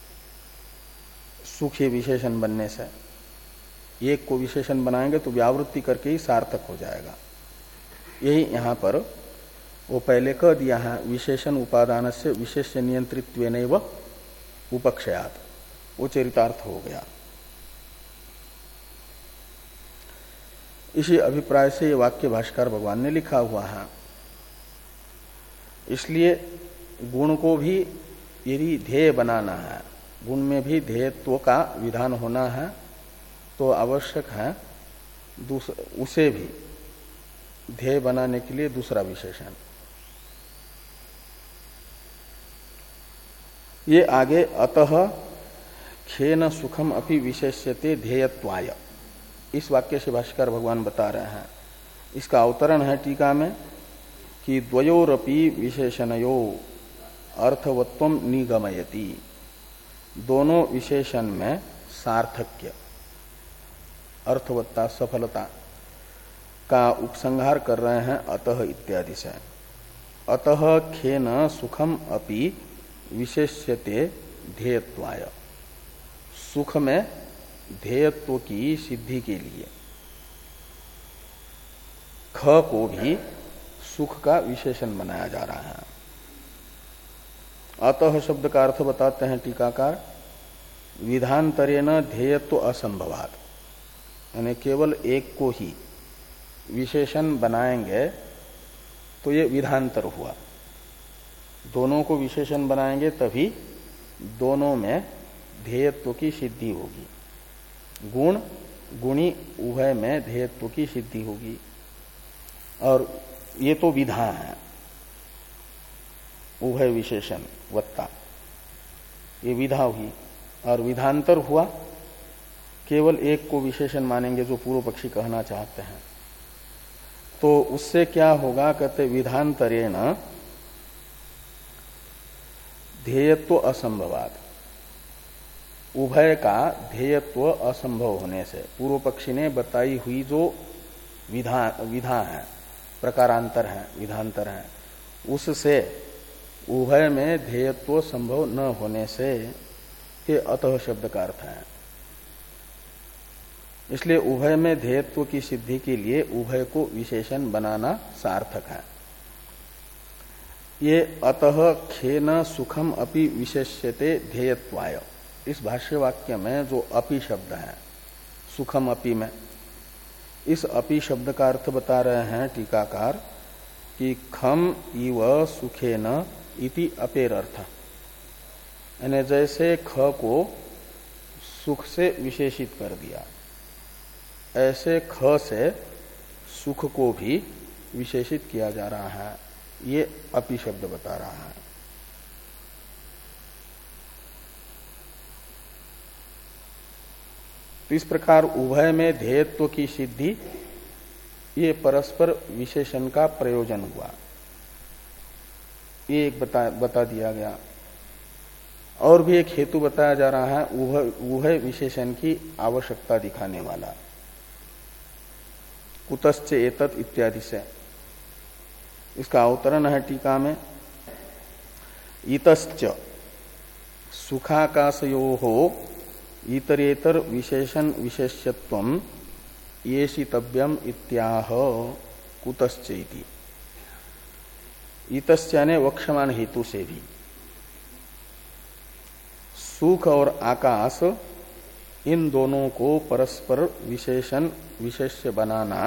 सुख ये विशेषण बनने से, एक को विशेषण बनाएंगे तो व्यावृत्ति करके ही सार्थक हो जाएगा। यही यहाँ पर वो पहले कह दिया है, विशेषण उपादान से विशेष नियंत्रित्वेनैव उपक्षयात, वो चरितार्थ हो गया। इसी अभिप्राय से ये वाक्य भाष्कर भगवान ने लिखा हुआ है। इसलिए गुण को भी यदि ध्येय बनाना है, गुण में भी ध्येयत्व का विधान होना है, तो आवश्यक है उसे भी ध्येय बनाने के लिए दूसरा विशेषण। ये आगे अतः खेन सुखम अपि विशेष्यते ध्येयत्वाय, इस वाक्य से भाष्कर भगवान बता रहे हैं। इसका अवतरण है टीका में कि द्वयोरपि विशेषणयो अर्थवत्वम निगमयति, दोनों विशेषण में सार्थक्य, अर्थवत्ता, सफलता का उपसंहार कर रहे हैं अतः इत्यादि से। अतः खेन सुखम अपि विशेष्यते ध्येयत्वाय, सुख में ध्येयत्व की सिद्धि के लिए ख को भी सुख का विशेषण बनाया जा रहा है। अतः शब्द का अर्थ बताते हैं टीकाकार, विधांतरेण ध्येयत्व असंभवात, यानी केवल एक को ही विशेषण बनाएंगे तो ये विधांतर हुआ। दोनों को विशेषण बनाएंगे तभी दोनों में ध्येयत्व की सिद्धि होगी। गुण गुणी उभय में ध्येयत्व की सिद्धि होगी। और ये तो विधा है, उभय विशेषण वत्ता, ये विधा हुई। और विधांतर हुआ, केवल एक को विशेषण मानेंगे जो पूर्व पक्षी कहना चाहते हैं, तो उससे क्या होगा, कहते विधांतरेण ध्येयत्व असंभवात, उभय का ध्येयत्व असंभव होने से, पूर्व पक्षी ने बताई हुई जो विधा विधा है, प्रकारांतर है, विधांतर है, उससे उभय में ध्येयत्व संभव न होने से ये अतः शब्द का अर्थ है। इसलिए उभय में ध्येयत्व की सिद्धि के लिए उभय को विशेषण बनाना सार्थक है। ये अतः खेन सुखम अपि विशेष्यते ध्येयत्वाय, इस भाष्य वाक्य में जो अपि शब्द है सुखम अपि में, इस अपि शब्द का अर्थ बता रहे हैं टीकाकार कि खम इव सुखेन इति अपेर अर्थ, यानी जैसे ख को सुख से विशेषित कर दिया, ऐसे ख से सुख को भी विशेषित किया जा रहा है, ये अपि शब्द बता रहा है। तो इस प्रकार उभय में ध्येयत्व की सिद्धि, ये परस्पर विशेषण का प्रयोजन हुआ, ये एक बता, बता दिया गया। और भी एक हेतु बताया जा रहा है उभय विशेषण की आवश्यकता दिखाने वाला, कुतश्च एतत् इत्यादि से। इसका अवतरण है टीका में, इतश्च सुखाकाशयोः इतरेतर विशेषण विशेष्यत्वम येषितव्यम इत्याह कुतश्च इति। इतश्च यानी वक्षमान हेतु से भी सुख और आकाश, इन दोनों को परस्पर विशेषण विशेष्य बनाना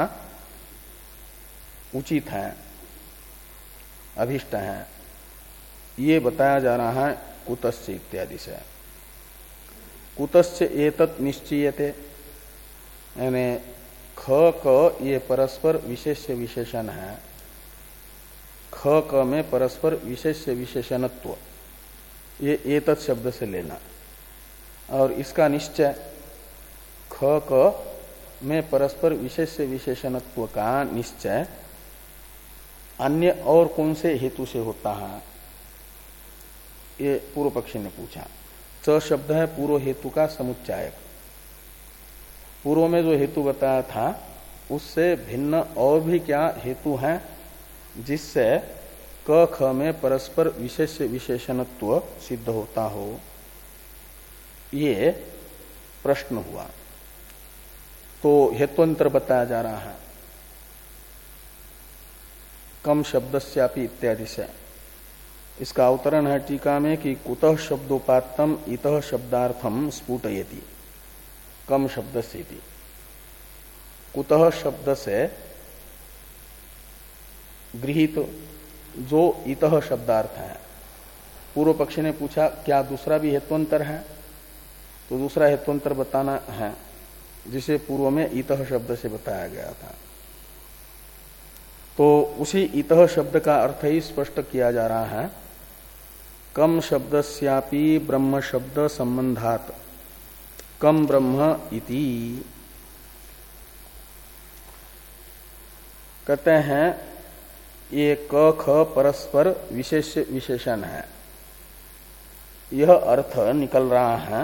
उचित है, अभिष्ट है, ये बताया जा रहा है कुतश्च इत्यादि से। कुतश्च एतत् निश्चयते, यानी ख क ये परस्पर विशेष्य विशेषण है, ख क में परस्पर विशेष्य विशेषणत्व, ये एतत् शब्द से लेना। और इसका निश्चय ख क में परस्पर विशेष्य विशेषणत्व का निश्चय अन्य और कौन से हेतु से होता है, ये पूर्व पक्षी ने पूछा। च शब्द है पूर्व हेतु का समुच्चायक। पूर्व में जो हेतु बताया था उससे भिन्न और भी क्या हेतु हैं जिससे क ख में परस्पर विशेष विशेषणत्व सिद्ध होता हो, ये प्रश्न हुआ। तो हेत्वंतर बताया जा रहा है कम शब्दस्यापि इत्यादि से। इसका अवतरण है टीका में कि कुतः शब्दोपात्तम इतः शब्दार्थम स्फुटयति कम शब्द से भी। कुतः शब्द से गृहीत जो इतः शब्दार्थ है। पूर्व पक्षी ने पूछा क्या दूसरा भी हेत्वंतर है, तो दूसरा हेत्वंतर बताना है जिसे पूर्व में इतः शब्द से बताया गया था। तो उसी इतः शब्द का अर्थ ही स्पष्ट किया जा रहा है। कम शब्दस्यापि ब्रह्म शब्द संबंधात कम ब्रह्म इति। कहते हैं ये क ख परस्पर विशेष विशेषण है। यह अर्थ निकल रहा है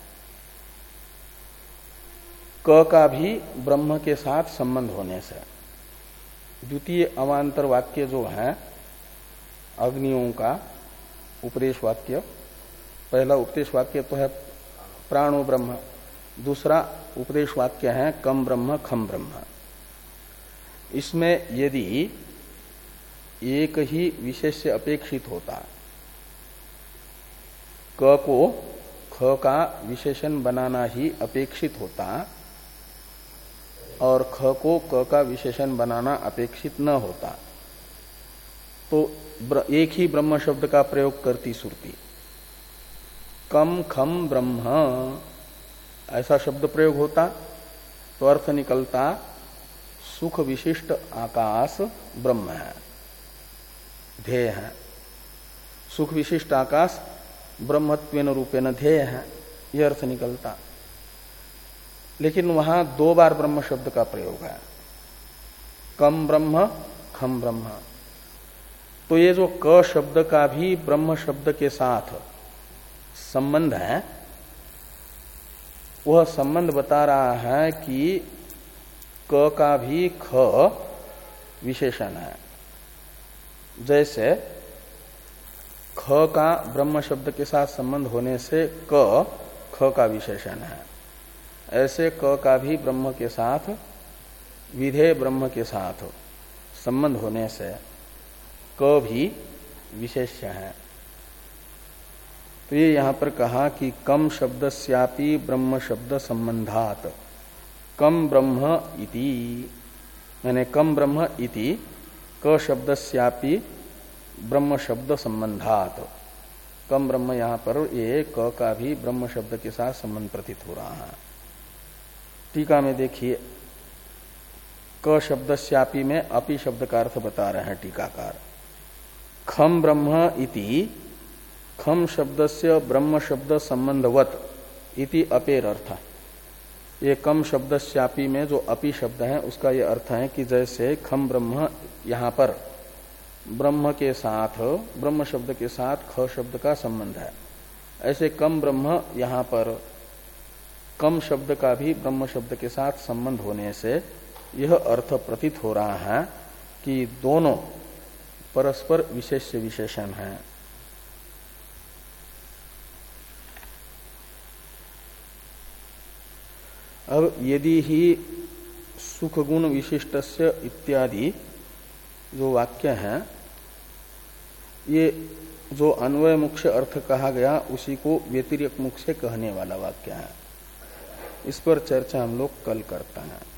क का भी ब्रह्म के साथ संबंध होने से। द्वितीय अवान्तर वाक्य जो है अग्नियों का उपदेश वाक्य, पहला उपदेश वाक्य तो है प्राणो ब्रह्म, दूसरा उपदेश वाक्य है कम ब्रह्म खम ब्रह्म। इसमें यदि एक ही विशेष से अपेक्षित होता, क को ख का विशेषण बनाना ही अपेक्षित होता और ख को क का विशेषण बनाना अपेक्षित न होता, तो एक ही ब्रह्म शब्द का प्रयोग करती श्रुति। कम खम ब्रह्म ऐसा शब्द प्रयोग होता तो अर्थ निकलता सुख विशिष्ट आकाश ब्रह्म है, ध्येय है। सुख विशिष्ट आकाश ब्रह्मत्वेन रूपेण ध्येय है, यह अर्थ निकलता। लेकिन वहां दो बार ब्रह्म शब्द का प्रयोग है, कम ब्रह्म खम ब्रह्म। तो ये जो क शब्द का भी ब्रह्म शब्द के साथ संबंध है, वह संबंध बता रहा है कि क का भी ख विशेषण है। जैसे ख का ब्रह्म शब्द के साथ संबंध होने से क ख का विशेषण है, ऐसे क का भी ब्रह्म के साथ विधेय ब्रह्म के साथ संबंध होने से क भी विशेष्य है। तो ये यहां पर कहा कि कम शब्दस्यापि ब्रह्म शब्द संबंधात कम ब्रह्म इति, यानी कम ब्रह्म इति क शब्दस्यापि ब्रह्म शब्द संबंधात। कम ब्रह्म यहां पर ये क का भी ब्रह्म शब्द के साथ संबंध प्रतीत हो रहा है। टीका में देखिए, क शब्दस्यापि में अपि शब्द का अर्थ बता रहे हैं टीकाकार। खम ब्रह्म इति खम शब्दस्य ब्रह्म शब्द संबंधवत इति अपेर अर्थ। ये कम शब्दस्यापि में जो अपि शब्द है उसका ये अर्थ है कि जैसे खम ब्रह्म यहाँ पर ब्रह्म के साथ ब्रह्म शब्द के साथ ख शब्द का संबंध है, ऐसे कम ब्रह्म यहाँ पर कम शब्द का भी ब्रह्म शब्द के साथ संबंध होने से यह अर्थ प्रतीत हो रहा है कि दोनों परस्पर विशेष विशेषण हैं। अब यदि ही सुख गुण विशिष्टस्य इत्यादि जो वाक्य हैं, ये जो अन्वय मुख से अर्थ कहा गया उसी को व्यतिरिक्त मुख से कहने वाला वाक्य है। इस पर चर्चा हम लोग कल करते हैं।